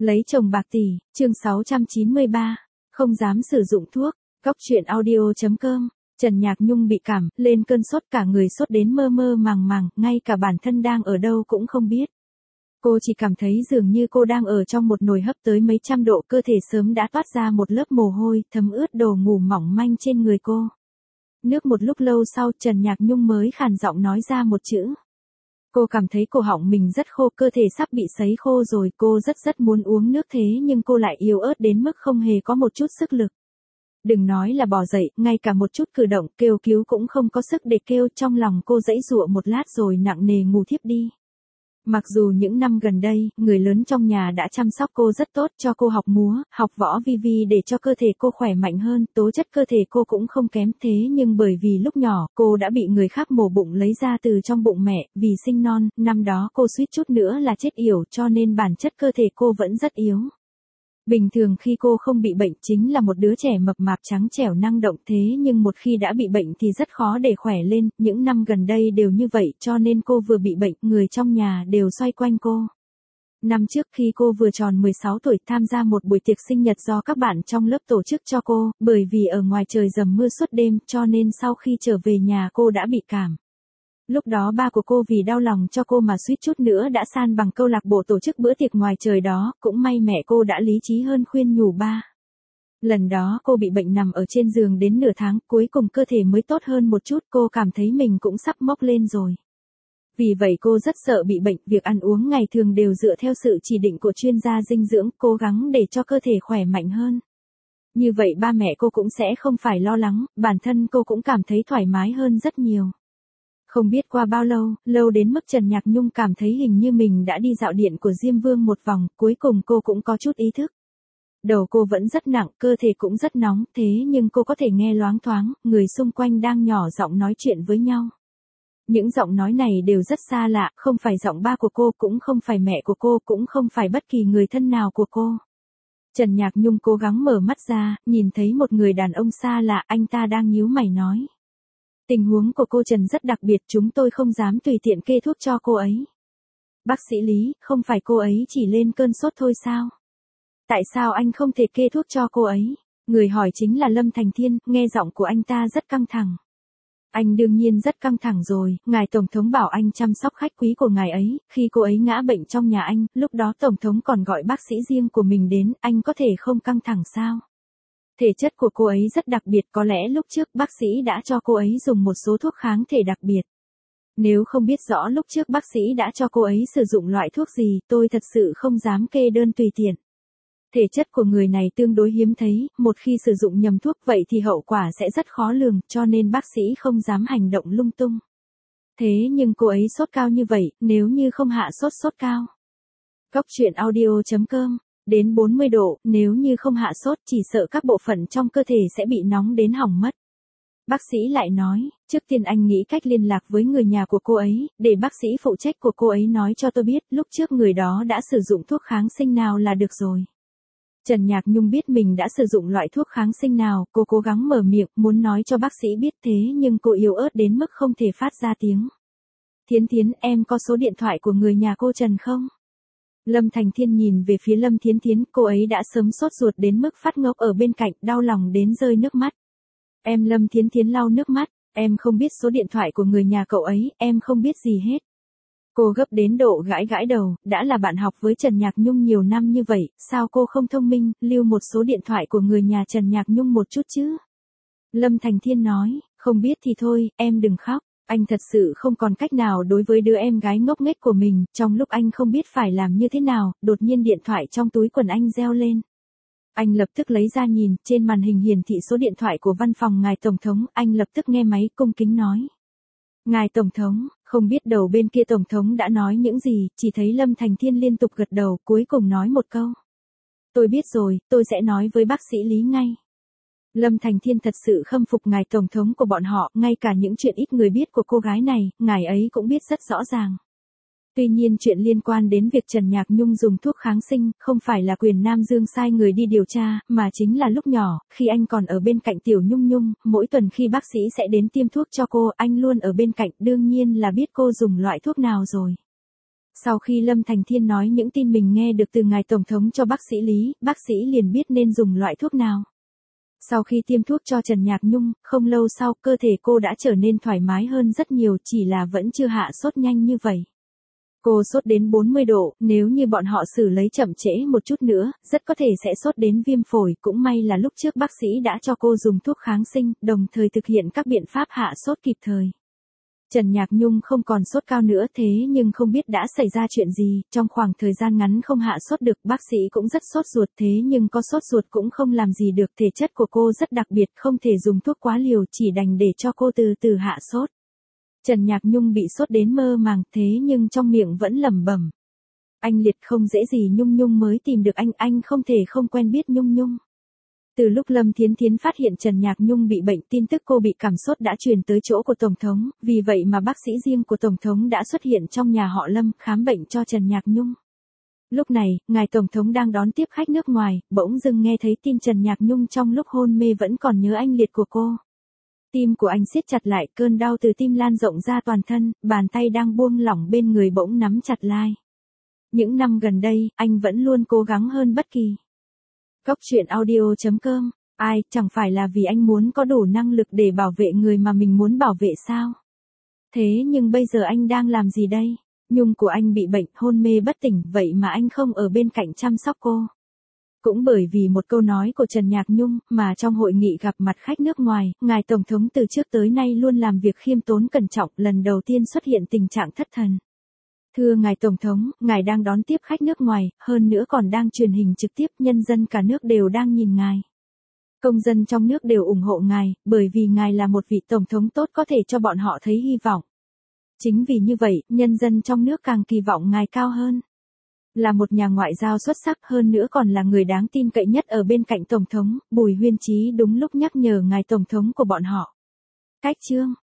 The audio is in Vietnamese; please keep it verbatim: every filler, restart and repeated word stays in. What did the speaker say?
Lấy chồng bạc tỷ, chương sáu trăm chín mươi ba, không dám sử dụng thuốc, Cóc truyện audio chấm com, Trần Nhạc Nhung bị cảm, lên cơn sốt cả người sốt đến mơ mơ màng màng, ngay cả bản thân đang ở đâu cũng không biết. Cô chỉ cảm thấy dường như cô đang ở trong một nồi hấp tới mấy trăm độ, cơ thể sớm đã toát ra một lớp mồ hôi, thấm ướt đồ ngủ mỏng manh trên người cô. Nước một lúc lâu sau, Trần Nhạc Nhung mới khàn giọng nói ra một chữ. Cô cảm thấy cổ họng mình rất khô, cơ thể sắp bị sấy khô rồi, cô rất rất muốn uống nước thế nhưng cô lại yếu ớt đến mức không hề có một chút sức lực. Đừng nói là bò dậy, ngay cả một chút cử động kêu cứu cũng không có sức để kêu, trong lòng cô giãy giụa một lát rồi nặng nề ngủ thiếp đi. Mặc dù những năm gần đây, người lớn trong nhà đã chăm sóc cô rất tốt, cho cô học múa, học võ vi vi để cho cơ thể cô khỏe mạnh hơn, tố chất cơ thể cô cũng không kém, thế nhưng bởi vì lúc nhỏ, cô đã bị người khác mổ bụng lấy ra từ trong bụng mẹ, vì sinh non, năm đó cô suýt chút nữa là chết yểu, cho nên bản chất cơ thể cô vẫn rất yếu. Bình thường khi cô không bị bệnh chính là một đứa trẻ mập mạp trắng trẻo năng động, thế nhưng một khi đã bị bệnh thì rất khó để khỏe lên, những năm gần đây đều như vậy, cho nên cô vừa bị bệnh, người trong nhà đều xoay quanh cô. Năm trước khi cô vừa tròn mười sáu tuổi, tham gia một buổi tiệc sinh nhật do các bạn trong lớp tổ chức cho cô, bởi vì ở ngoài trời dầm mưa suốt đêm, cho nên sau khi trở về nhà cô đã bị cảm. Lúc đó ba của cô vì đau lòng cho cô mà suýt chút nữa đã san bằng câu lạc bộ tổ chức bữa tiệc ngoài trời đó, cũng may mẹ cô đã lý trí hơn khuyên nhủ ba. Lần đó cô bị bệnh nằm ở trên giường đến nửa tháng, cuối cùng cơ thể mới tốt hơn một chút, cô cảm thấy mình cũng sắp mốc lên rồi. Vì vậy cô rất sợ bị bệnh, việc ăn uống ngày thường đều dựa theo sự chỉ định của chuyên gia dinh dưỡng, cố gắng để cho cơ thể khỏe mạnh hơn. Như vậy ba mẹ cô cũng sẽ không phải lo lắng, bản thân cô cũng cảm thấy thoải mái hơn rất nhiều. Không biết qua bao lâu, lâu đến mức Trần Nhạc Nhung cảm thấy hình như mình đã đi dạo điện của Diêm Vương một vòng, cuối cùng cô cũng có chút ý thức. Đầu cô vẫn rất nặng, cơ thể cũng rất nóng, thế nhưng cô có thể nghe loáng thoáng, người xung quanh đang nhỏ giọng nói chuyện với nhau. Những giọng nói này đều rất xa lạ, không phải giọng ba của cô, cũng không phải mẹ của cô, cũng không phải bất kỳ người thân nào của cô. Trần Nhạc Nhung cố gắng mở mắt ra, nhìn thấy một người đàn ông xa lạ, anh ta đang nhíu mày nói. Tình huống của cô Trần rất đặc biệt, chúng tôi không dám tùy tiện kê thuốc cho cô ấy. Bác sĩ Lý, không phải cô ấy chỉ lên cơn sốt thôi sao? Tại sao anh không thể kê thuốc cho cô ấy? Người hỏi chính là Lâm Thành Thiên, nghe giọng của anh ta rất căng thẳng. Anh đương nhiên rất căng thẳng rồi, ngài Tổng thống bảo anh chăm sóc khách quý của ngài ấy, khi cô ấy ngã bệnh trong nhà anh, lúc đó Tổng thống còn gọi bác sĩ riêng của mình đến, anh có thể không căng thẳng sao? Thể chất của cô ấy rất đặc biệt, có lẽ lúc trước bác sĩ đã cho cô ấy dùng một số thuốc kháng thể đặc biệt. Nếu không biết rõ lúc trước bác sĩ đã cho cô ấy sử dụng loại thuốc gì, tôi thật sự không dám kê đơn tùy tiện. Thể chất của người này tương đối hiếm thấy, một khi sử dụng nhầm thuốc vậy thì hậu quả sẽ rất khó lường, cho nên bác sĩ không dám hành động lung tung. Thế nhưng cô ấy sốt cao như vậy, nếu như không hạ sốt sốt cao. Cóc truyện audio chấm com, đến bốn mươi độ, nếu như không hạ sốt chỉ sợ các bộ phận trong cơ thể sẽ bị nóng đến hỏng mất. Bác sĩ lại nói, trước tiên anh nghĩ cách liên lạc với người nhà của cô ấy, để bác sĩ phụ trách của cô ấy nói cho tôi biết, lúc trước người đó đã sử dụng thuốc kháng sinh nào là được rồi. Trần Nhạc Nhung biết mình đã sử dụng loại thuốc kháng sinh nào, cô cố gắng mở miệng, muốn nói cho bác sĩ biết thế nhưng cô yếu ớt đến mức không thể phát ra tiếng. Thiến Thiến, em có số điện thoại của người nhà cô Trần không? Lâm Thành Thiên nhìn về phía Lâm Thiến Thiến, cô ấy đã sớm sốt ruột đến mức phát ngốc ở bên cạnh, đau lòng đến rơi nước mắt. Em Lâm Thiến Thiến lau nước mắt, em không biết số điện thoại của người nhà cậu ấy, em không biết gì hết. Cô gấp đến độ gãi gãi đầu, đã là bạn học với Trần Nhạc Nhung nhiều năm như vậy, sao cô không thông minh, lưu một số điện thoại của người nhà Trần Nhạc Nhung một chút chứ? Lâm Thành Thiên nói, không biết thì thôi, em đừng khóc. Anh thật sự không còn cách nào đối với đứa em gái ngốc nghếch của mình, trong lúc anh không biết phải làm như thế nào, đột nhiên điện thoại trong túi quần anh reo lên. Anh lập tức lấy ra nhìn, trên màn hình hiển thị số điện thoại của văn phòng ngài Tổng thống, anh lập tức nghe máy cung kính nói. Ngài Tổng thống, không biết đầu bên kia Tổng thống đã nói những gì, chỉ thấy Lâm Thành Thiên liên tục gật đầu, cuối cùng nói một câu. Tôi biết rồi, tôi sẽ nói với bác sĩ Lý ngay. Lâm Thành Thiên thật sự khâm phục ngài Tổng thống của bọn họ, ngay cả những chuyện ít người biết của cô gái này, ngài ấy cũng biết rất rõ ràng. Tuy nhiên chuyện liên quan đến việc Trần Nhạc Nhung dùng thuốc kháng sinh, không phải là Quyền Nam Dương sai người đi điều tra, mà chính là lúc nhỏ, khi anh còn ở bên cạnh Tiểu Nhung Nhung, mỗi tuần khi bác sĩ sẽ đến tiêm thuốc cho cô, anh luôn ở bên cạnh, đương nhiên là biết cô dùng loại thuốc nào rồi. Sau khi Lâm Thành Thiên nói những tin mình nghe được từ ngài Tổng thống cho bác sĩ Lý, bác sĩ liền biết nên dùng loại thuốc nào. Sau khi tiêm thuốc cho Trần Nhạc Nhung, không lâu sau cơ thể cô đã trở nên thoải mái hơn rất nhiều, chỉ là vẫn chưa hạ sốt nhanh như vậy. Cô sốt đến bốn mươi độ, nếu như bọn họ xử lấy chậm trễ một chút nữa, rất có thể sẽ sốt đến viêm phổi, cũng may là lúc trước bác sĩ đã cho cô dùng thuốc kháng sinh, đồng thời thực hiện các biện pháp hạ sốt kịp thời. Trần Nhạc Nhung không còn sốt cao nữa thế nhưng không biết đã xảy ra chuyện gì, trong khoảng thời gian ngắn không hạ sốt được, bác sĩ cũng rất sốt ruột thế nhưng có sốt ruột cũng không làm gì được, thể chất của cô rất đặc biệt, không thể dùng thuốc quá liều, chỉ đành để cho cô từ từ hạ sốt. Trần Nhạc Nhung bị sốt đến mơ màng thế nhưng trong miệng vẫn lẩm bẩm. Anh Liệt không dễ gì Nhung Nhung mới tìm được anh, anh không thể không quen biết Nhung Nhung. Từ lúc Lâm Thiến Thiến phát hiện Trần Nhạc Nhung bị bệnh, tin tức cô bị cảm sốt đã truyền tới chỗ của Tổng thống, vì vậy mà bác sĩ riêng của Tổng thống đã xuất hiện trong nhà họ Lâm, khám bệnh cho Trần Nhạc Nhung. Lúc này, ngài Tổng thống đang đón tiếp khách nước ngoài, bỗng dưng nghe thấy tin Trần Nhạc Nhung trong lúc hôn mê vẫn còn nhớ anh Liệt của cô. Tim của anh siết chặt lại, cơn đau từ tim lan rộng ra toàn thân, bàn tay đang buông lỏng bên người bỗng nắm chặt lai. Những năm gần đây, anh vẫn luôn cố gắng hơn bất kỳ. Cốc truyện audio chấm com, ai, chẳng phải là vì anh muốn có đủ năng lực để bảo vệ người mà mình muốn bảo vệ sao? Thế nhưng bây giờ anh đang làm gì đây? Nhung của anh bị bệnh, hôn mê bất tỉnh, vậy mà anh không ở bên cạnh chăm sóc cô. Cũng bởi vì một câu nói của Trần Nhạc Nhung, mà trong hội nghị gặp mặt khách nước ngoài, ngài Tổng thống từ trước tới nay luôn làm việc khiêm tốn cẩn trọng, lần đầu tiên xuất hiện tình trạng thất thần. Thưa ngài Tổng thống, ngài đang đón tiếp khách nước ngoài, hơn nữa còn đang truyền hình trực tiếp, nhân dân cả nước đều đang nhìn ngài. Công dân trong nước đều ủng hộ ngài, bởi vì ngài là một vị Tổng thống tốt có thể cho bọn họ thấy hy vọng. Chính vì như vậy, nhân dân trong nước càng kỳ vọng ngài cao hơn. Là một nhà ngoại giao xuất sắc, hơn nữa còn là người đáng tin cậy nhất ở bên cạnh Tổng thống, Bùi Huyên Chí đúng lúc nhắc nhở ngài Tổng thống của bọn họ. Cách chương